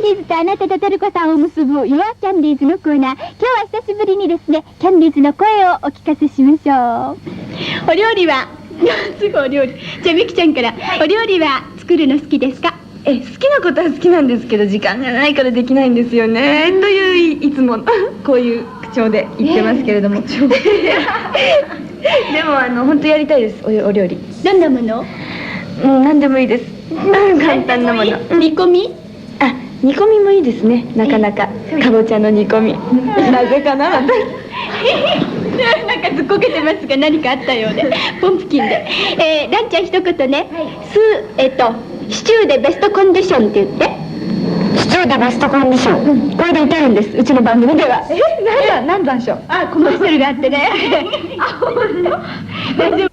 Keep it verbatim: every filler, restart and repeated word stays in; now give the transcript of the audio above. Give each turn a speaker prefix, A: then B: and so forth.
A: ディーズとあなたとトルコさんを結ぶ Your キャンディーズのコーナー。今日は久しぶりにですね、キャンディーズの声をお聞かせしましょう。お料理はすぐお料理。じゃあみきちゃんから、はい、お料理は作るの好きですか？
B: え、好きなことは好きなんですけど、時間がないからできないんですよね、といういつもこういう口調で言ってますけれども、えー、でもあの本当やりたいです、お、お料理。
A: どんなもの？
B: うん、何でもいいです簡単なもの。
A: 煮込み？
B: あ、煮込みもいいですね、なかなか。かぼちゃの煮込みなぜかな、また
A: なんかずっこけてますが、何かあったようで。ポンプキンで、えー、ランちゃん一言ね、はい、スえっ、ー、とシチューでベストコンディションって言って。
B: シチューでベストコンディション、うん、
A: これで歌うんです、うちの番組では。
B: え、何だ、何段でしょう。
A: あ、コマーシャルがあってねあ、本当？大丈夫